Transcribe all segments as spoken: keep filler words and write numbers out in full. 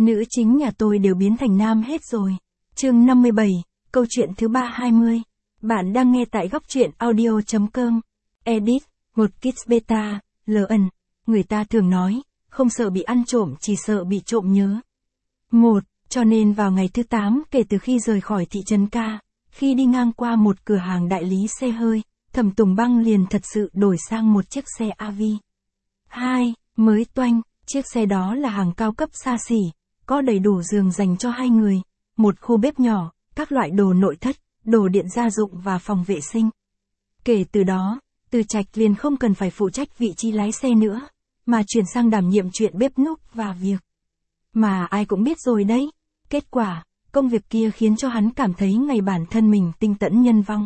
Nữ chính nhà tôi đều biến thành nam hết rồi. Chương năm mươi bảy, câu chuyện thứ ba hai mươi. Bạn đang nghe tại góc truyện audio chấm com. Edit, một Kids Beta, lờ en. Người ta thường nói, không sợ bị ăn trộm chỉ sợ bị trộm nhớ. Một, cho nên vào ngày thứ tám kể từ khi rời khỏi thị trấn Ca, khi đi ngang qua một cửa hàng đại lý xe hơi, Thẩm Tùng Băng liền thật sự đổi sang một chiếc xe a vê. Hai, mới toanh, chiếc xe đó là hàng cao cấp xa xỉ, có đầy đủ giường dành cho hai người, một khu bếp nhỏ, các loại đồ nội thất, đồ điện gia dụng và phòng vệ sinh. Kể từ đó, Từ Trạch liền không cần phải phụ trách vị trí lái xe nữa, mà chuyển sang đảm nhiệm chuyện bếp núc và việc. Mà ai cũng biết rồi đấy, kết quả, công việc kia khiến cho hắn cảm thấy ngày bản thân mình tinh tẫn nhân vong.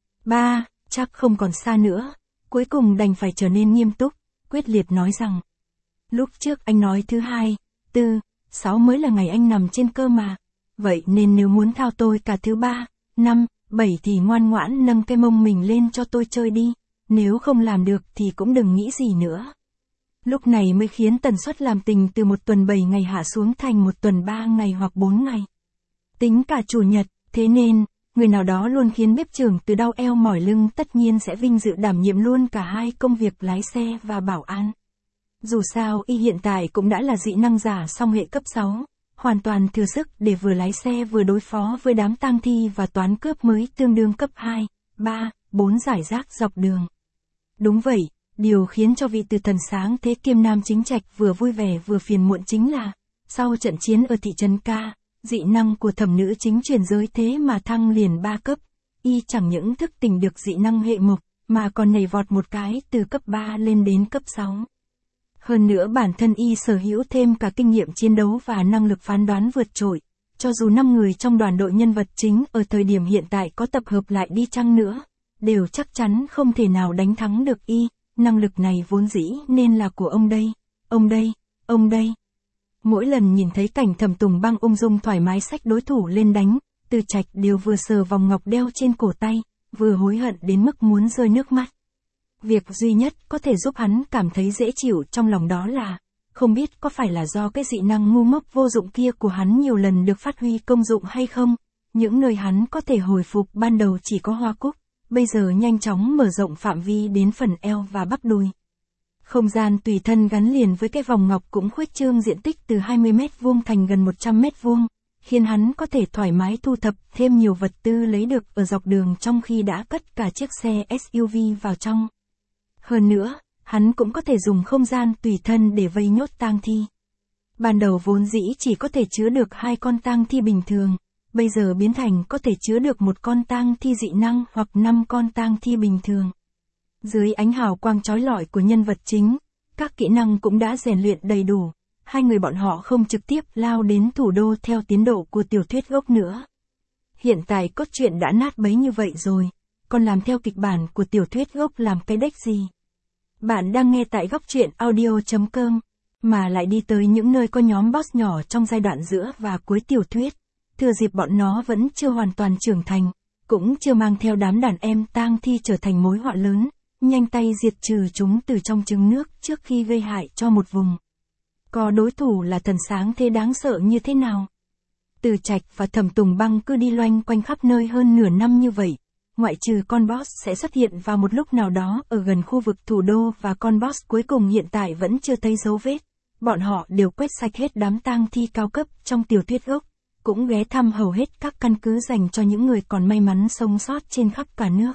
Ba, chắc không còn xa nữa, cuối cùng đành phải trở nên nghiêm túc, quyết liệt nói rằng. Lúc trước anh nói thứ hai, tư, sáu mới là ngày anh nằm trên cơ mà, vậy nên nếu muốn thao tôi cả thứ ba, năm, bảy thì ngoan ngoãn nâng cái mông mình lên cho tôi chơi đi, nếu không làm được thì cũng đừng nghĩ gì nữa. Lúc này mới khiến tần suất làm tình từ một tuần bảy ngày hạ xuống thành một tuần ba ngày hoặc bốn ngày. Tính cả chủ nhật, thế nên, người nào đó luôn khiến bếp trưởng từ đau eo mỏi lưng tất nhiên sẽ vinh dự đảm nhiệm luôn cả hai công việc lái xe và bảo an. Dù sao y hiện tại cũng đã là dị năng giả song hệ cấp sáu, hoàn toàn thừa sức để vừa lái xe vừa đối phó với đám tang thi và toán cướp mới tương đương cấp hai, ba, bốn giải rác dọc đường. Đúng vậy, điều khiến cho vị từ thần sáng thế kiêm nam chính trạch vừa vui vẻ vừa phiền muộn chính là, sau trận chiến ở thị trấn Ca, dị năng của thẩm nữ chính chuyển giới thế mà thăng liền ba cấp, y chẳng những thức tỉnh được dị năng hệ mộc, mà còn nhảy vọt một cái từ cấp ba lên đến cấp sáu. Hơn nữa bản thân y sở hữu thêm cả kinh nghiệm chiến đấu và năng lực phán đoán vượt trội, cho dù năm người trong đoàn đội nhân vật chính ở thời điểm hiện tại có tập hợp lại đi chăng nữa, đều chắc chắn không thể nào đánh thắng được y, năng lực này vốn dĩ nên là của ông đây, ông đây, ông đây. Mỗi lần nhìn thấy cảnh Thẩm Tùng Băng ung dung thoải mái xách đối thủ lên đánh, Từ Trạch đều vừa sờ vòng ngọc đeo trên cổ tay, vừa hối hận đến mức muốn rơi nước mắt. Việc duy nhất có thể giúp hắn cảm thấy dễ chịu trong lòng đó là, không biết có phải là do cái dị năng ngu ngốc vô dụng kia của hắn nhiều lần được phát huy công dụng hay không, những nơi hắn có thể hồi phục ban đầu chỉ có hoa cúc, bây giờ nhanh chóng mở rộng phạm vi đến phần eo và bắp đùi. Không gian tùy thân gắn liền với cái vòng ngọc cũng khuếch trương diện tích từ hai mươi mét vuông thành gần một trăm mét vuông, khiến hắn có thể thoải mái thu thập thêm nhiều vật tư lấy được ở dọc đường trong khi đã cất cả chiếc xe ét u vê vào trong. Hơn nữa, hắn cũng có thể dùng không gian tùy thân để vây nhốt tang thi. Ban đầu vốn dĩ chỉ có thể chứa được hai con tang thi bình thường, bây giờ biến thành có thể chứa được một con tang thi dị năng hoặc năm con tang thi bình thường. Dưới ánh hào quang chói lọi của nhân vật chính, các kỹ năng cũng đã rèn luyện đầy đủ, hai người bọn họ không trực tiếp lao đến thủ đô theo tiến độ của tiểu thuyết gốc nữa. Hiện tại cốt truyện đã nát bấy như vậy rồi, còn làm theo kịch bản của tiểu thuyết gốc làm cái đếch gì. Bạn đang nghe tại góc truyện audio chấm com, mà lại đi tới những nơi có nhóm boss nhỏ trong giai đoạn giữa và cuối tiểu thuyết, thừa dịp bọn nó vẫn chưa hoàn toàn trưởng thành, cũng chưa mang theo đám đàn em tang thi trở thành mối họa lớn, nhanh tay diệt trừ chúng từ trong trứng nước trước khi gây hại cho một vùng. Có đối thủ là thần sáng thế đáng sợ như thế nào? Từ Trạch và Thẩm Tùng Băng cứ đi loanh quanh khắp nơi hơn nửa năm như vậy. Ngoại trừ con boss sẽ xuất hiện vào một lúc nào đó ở gần khu vực thủ đô và con boss cuối cùng hiện tại vẫn chưa thấy dấu vết. Bọn họ đều quét sạch hết đám tang thi cao cấp trong tiểu thuyết gốc, cũng ghé thăm hầu hết các căn cứ dành cho những người còn may mắn sống sót trên khắp cả nước.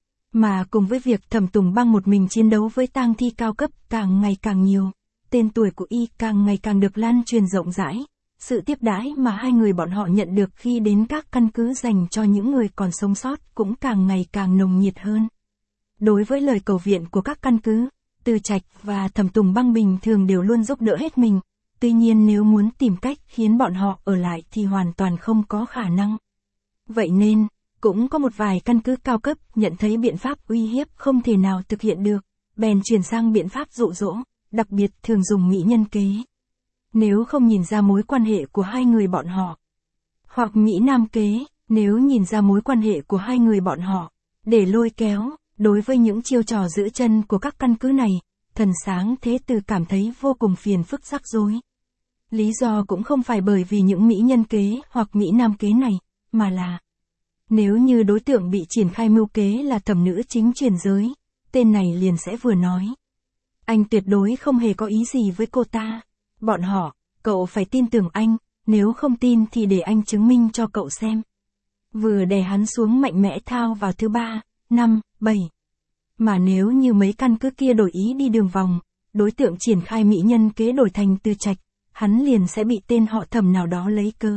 Mà cùng với việc Thẩm Tùng Băng một mình chiến đấu với tang thi cao cấp càng ngày càng nhiều, tên tuổi của y càng ngày càng được lan truyền rộng rãi. Sự tiếp đãi mà hai người bọn họ nhận được khi đến các căn cứ dành cho những người còn sống sót cũng càng ngày càng nồng nhiệt hơn. Đối với lời cầu viện của các căn cứ, Từ Trạch và Thẩm Tùng Băng bình thường đều luôn giúp đỡ hết mình, tuy nhiên nếu muốn tìm cách khiến bọn họ ở lại thì hoàn toàn không có khả năng. Vậy nên, cũng có một vài căn cứ cao cấp nhận thấy biện pháp uy hiếp không thể nào thực hiện được, bèn chuyển sang biện pháp dụ dỗ, đặc biệt thường dùng mỹ nhân kế. Nếu không nhìn ra mối quan hệ của hai người bọn họ, hoặc mỹ nam kế, nếu nhìn ra mối quan hệ của hai người bọn họ, để lôi kéo, đối với những chiêu trò giữ chân của các căn cứ này, thần sáng thế tử cảm thấy vô cùng phiền phức rắc rối. Lý do cũng không phải bởi vì những mỹ nhân kế hoặc mỹ nam kế này, mà là nếu như đối tượng bị triển khai mưu kế là thẩm nữ chính truyền giới, tên này liền sẽ vừa nói. Anh tuyệt đối không hề có ý gì với cô ta. Bọn họ, cậu phải tin tưởng anh, nếu không tin thì để anh chứng minh cho cậu xem. Vừa đè hắn xuống mạnh mẽ thao vào thứ ba, năm, bảy. Mà nếu như mấy căn cứ kia đổi ý đi đường vòng, đối tượng triển khai mỹ nhân kế đổi thành Từ Trạch, hắn liền sẽ bị tên họ Thẩm nào đó lấy cớ.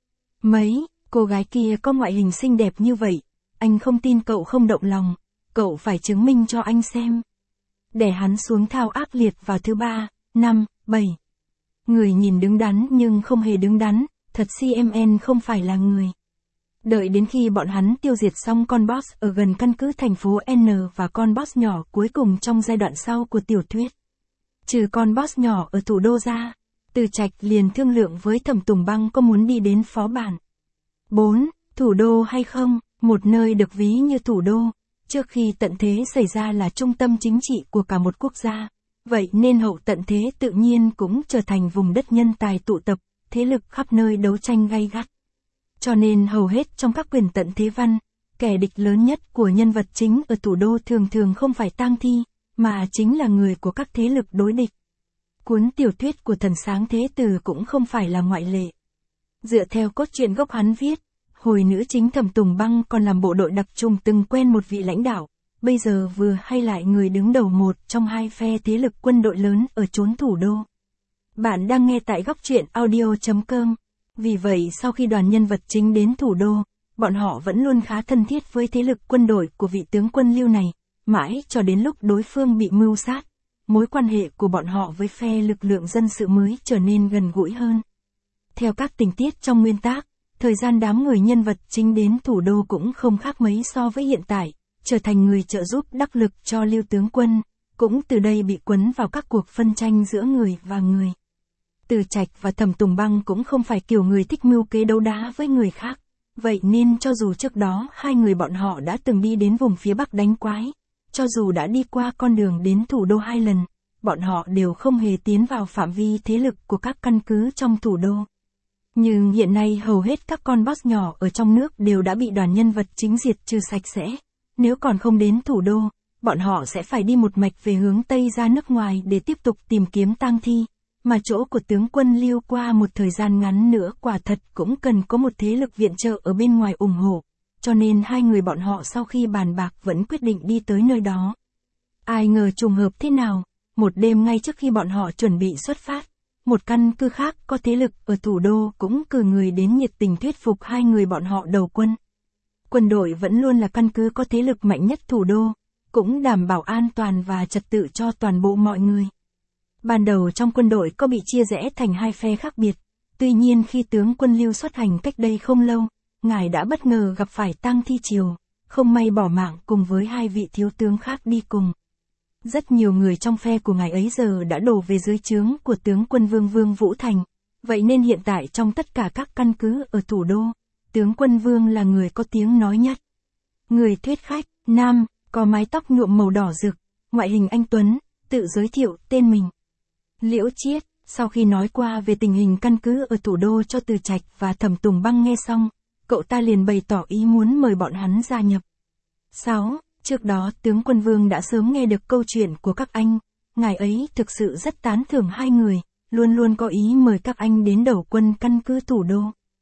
Mấy, cô gái kia có ngoại hình xinh đẹp như vậy, anh không tin cậu không động lòng, cậu phải chứng minh cho anh xem. Để hắn xuống thao ác liệt vào thứ ba, năm, bảy. Người nhìn đứng đắn nhưng không hề đứng đắn, thật xê em en không phải là người. Đợi đến khi bọn hắn tiêu diệt xong con boss ở gần căn cứ thành phố N và con boss nhỏ cuối cùng trong giai đoạn sau của tiểu thuyết. Trừ con boss nhỏ ở thủ đô ra, Từ Trạch liền thương lượng với Thẩm Tùng Băng có muốn đi đến phó bản. bốn. Thủ đô hay không, một nơi được ví như thủ đô, trước khi tận thế xảy ra là trung tâm chính trị của cả một quốc gia. Vậy nên hậu tận thế tự nhiên cũng trở thành vùng đất nhân tài tụ tập, thế lực khắp nơi đấu tranh gay gắt. Cho nên hầu hết trong các quyền tận thế văn, kẻ địch lớn nhất của nhân vật chính ở thủ đô thường thường không phải tang thi, mà chính là người của các thế lực đối địch. Cuốn tiểu thuyết của Thần Sáng Thế Tử cũng không phải là ngoại lệ. Dựa theo cốt truyện gốc hắn viết, hồi nữ chính Thẩm Tùng Băng còn làm bộ đội đặc trùng từng quen một vị lãnh đạo, bây giờ vừa hay lại người đứng đầu một trong hai phe thế lực quân đội lớn ở chốn thủ đô. Bạn đang nghe tại góc truyện audio chấm com. Vì vậy sau khi đoàn nhân vật chính đến thủ đô, bọn họ vẫn luôn khá thân thiết với thế lực quân đội của vị tướng quân Lưu này, mãi cho đến lúc đối phương bị mưu sát, mối quan hệ của bọn họ với phe lực lượng dân sự mới trở nên gần gũi hơn. Theo các tình tiết trong nguyên tác, thời gian đám người nhân vật chính đến thủ đô cũng không khác mấy so với hiện tại, trở thành người trợ giúp đắc lực cho Lưu tướng quân, cũng từ đây bị quấn vào các cuộc phân tranh giữa người và người. Từ Trạch và Thẩm Tùng Băng cũng không phải kiểu người thích mưu kế đấu đá với người khác, vậy nên cho dù trước đó hai người bọn họ đã từng đi đến vùng phía Bắc đánh quái, cho dù đã đi qua con đường đến thủ đô hai lần, bọn họ đều không hề tiến vào phạm vi thế lực của các căn cứ trong thủ đô. Nhưng hiện nay hầu hết các con boss nhỏ ở trong nước đều đã bị đoàn nhân vật chính diệt trừ sạch sẽ, nếu còn không đến thủ đô, bọn họ sẽ phải đi một mạch về hướng Tây ra nước ngoài để tiếp tục tìm kiếm tang thi. Mà chỗ của tướng quân Lưu qua một thời gian ngắn nữa quả thật cũng cần có một thế lực viện trợ ở bên ngoài ủng hộ, cho nên hai người bọn họ sau khi bàn bạc vẫn quyết định đi tới nơi đó. Ai ngờ trùng hợp thế nào, một đêm ngay trước khi bọn họ chuẩn bị xuất phát, một căn cứ khác có thế lực ở thủ đô cũng cử người đến nhiệt tình thuyết phục hai người bọn họ đầu quân. Quân đội vẫn luôn là căn cứ có thế lực mạnh nhất thủ đô, cũng đảm bảo an toàn và trật tự cho toàn bộ mọi người. Ban đầu trong quân đội có bị chia rẽ thành hai phe khác biệt, tuy nhiên khi tướng quân Lưu xuất hành cách đây không lâu, ngài đã bất ngờ gặp phải tang thi triều, không may bỏ mạng cùng với hai vị thiếu tướng khác đi cùng. Rất nhiều người trong phe của ngài ấy giờ đã đổ về dưới trướng của tướng quân Vương Vương Vũ Thành, vậy nên hiện tại trong tất cả các căn cứ ở thủ đô, tướng quân Vương là người có tiếng nói nhất. Người thuyết khách, nam, có mái tóc nhuộm màu đỏ rực, ngoại hình anh tuấn, tự giới thiệu tên mình. Liễu Chiết, sau khi nói qua về tình hình căn cứ ở thủ đô cho Từ Trạch và Thẩm Tùng Băng nghe xong, cậu ta liền bày tỏ ý muốn mời bọn hắn gia nhập. sáu. Trước đó tướng quân Vương đã sớm nghe được câu chuyện của các anh, ngài ấy thực sự rất tán thưởng hai người, luôn luôn có ý mời các anh đến đầu quân căn cứ thủ đô.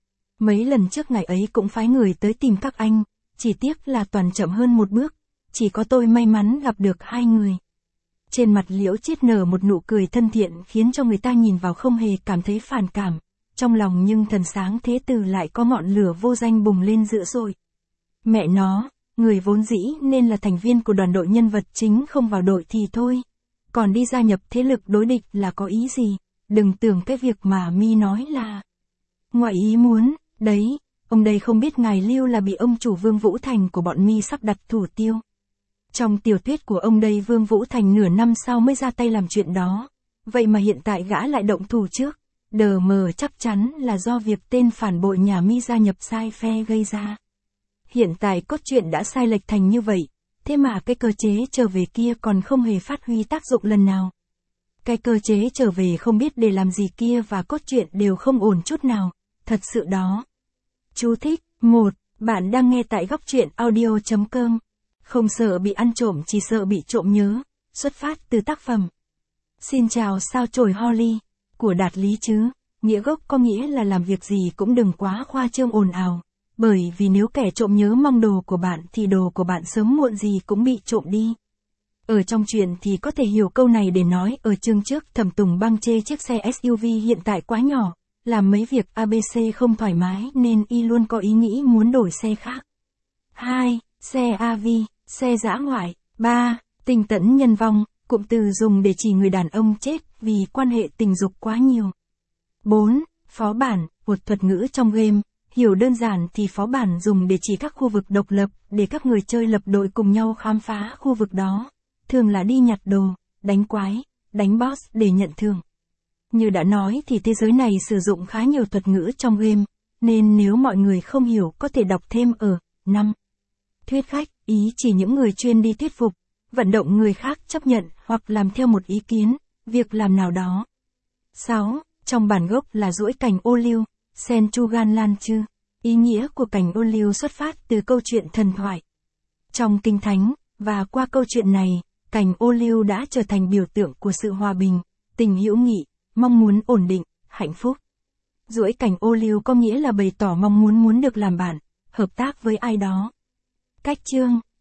Mấy lần trước ngài ấy cũng phái người tới tìm các anh, chỉ tiếc là toàn chậm hơn một bước, chỉ có tôi may mắn gặp được hai người. Trên mặt Liễu Chiết nở một nụ cười thân thiện khiến cho người ta nhìn vào không hề cảm thấy phản cảm, trong lòng nhưng Thần Sáng Thế Tử lại có ngọn lửa vô danh bùng lên dữ dội. Mẹ nó, người vốn dĩ nên là thành viên của đoàn đội nhân vật chính không vào đội thì thôi, còn đi gia nhập thế lực đối địch là có ý gì, đừng tưởng cái việc mà mi nói là ngoại ý muốn, đấy, ông đây không biết ngài Lưu là bị ông chủ Vương Vũ Thành của bọn mi sắp đặt thủ tiêu. Trong tiểu thuyết của ông đây Vương Vũ Thành nửa năm sau mới ra tay làm chuyện đó, vậy mà hiện tại gã lại động thủ trước, đờ mờ chắc chắn là do việc tên phản bội nhà mi gia nhập sai phe gây ra. Hiện tại cốt truyện đã sai lệch thành như vậy, thế mà cái cơ chế trở về kia còn không hề phát huy tác dụng lần nào. Cái cơ chế trở về không biết để làm gì kia và cốt truyện đều không ổn chút nào, thật sự đó. Chú thích, một. Bạn đang nghe tại góc truyện audio chấm com. Không sợ bị ăn trộm chỉ sợ bị trộm nhớ, xuất phát từ tác phẩm. Xin chào sao chổi Holly, của Đạt Lý chứ, nghĩa gốc có nghĩa là làm việc gì cũng đừng quá khoa trương ồn ào, bởi vì nếu kẻ trộm nhớ mong đồ của bạn thì đồ của bạn sớm muộn gì cũng bị trộm đi. Ở trong truyện thì có thể hiểu câu này để nói ở chương trước Thẩm Tùng Bang chê chiếc xe ét u vê hiện tại quá nhỏ, làm mấy việc a bê xê không thoải mái nên y luôn có ý nghĩ muốn đổi xe khác. hai. Xe a vê, xe dã ngoại. ba. Tình tẫn nhân vong, cụm từ dùng để chỉ người đàn ông chết vì quan hệ tình dục quá nhiều. bốn. Phó bản, một thuật ngữ trong game, hiểu đơn giản thì phó bản dùng để chỉ các khu vực độc lập để các người chơi lập đội cùng nhau khám phá khu vực đó, thường là đi nhặt đồ, đánh quái, đánh boss để nhận thưởng. Như đã nói thì thế giới này sử dụng khá nhiều thuật ngữ trong game, nên nếu mọi người không hiểu có thể đọc thêm ở năm. Thuyết khách, ý chỉ những người chuyên đi thuyết phục, vận động người khác chấp nhận hoặc làm theo một ý kiến, việc làm nào đó. sáu. Trong bản gốc là duỗi cành ô liu, Sen Chugan Lan Chư. Ý nghĩa của cành ô liu xuất phát từ câu chuyện thần thoại trong Kinh Thánh, và qua câu chuyện này, cành ô liu đã trở thành biểu tượng của sự hòa bình, tình hữu nghị, mong muốn ổn định, hạnh phúc. Duỗi cành ô liu có nghĩa là bày tỏ mong muốn muốn được làm bạn, hợp tác với ai đó. Cách chương,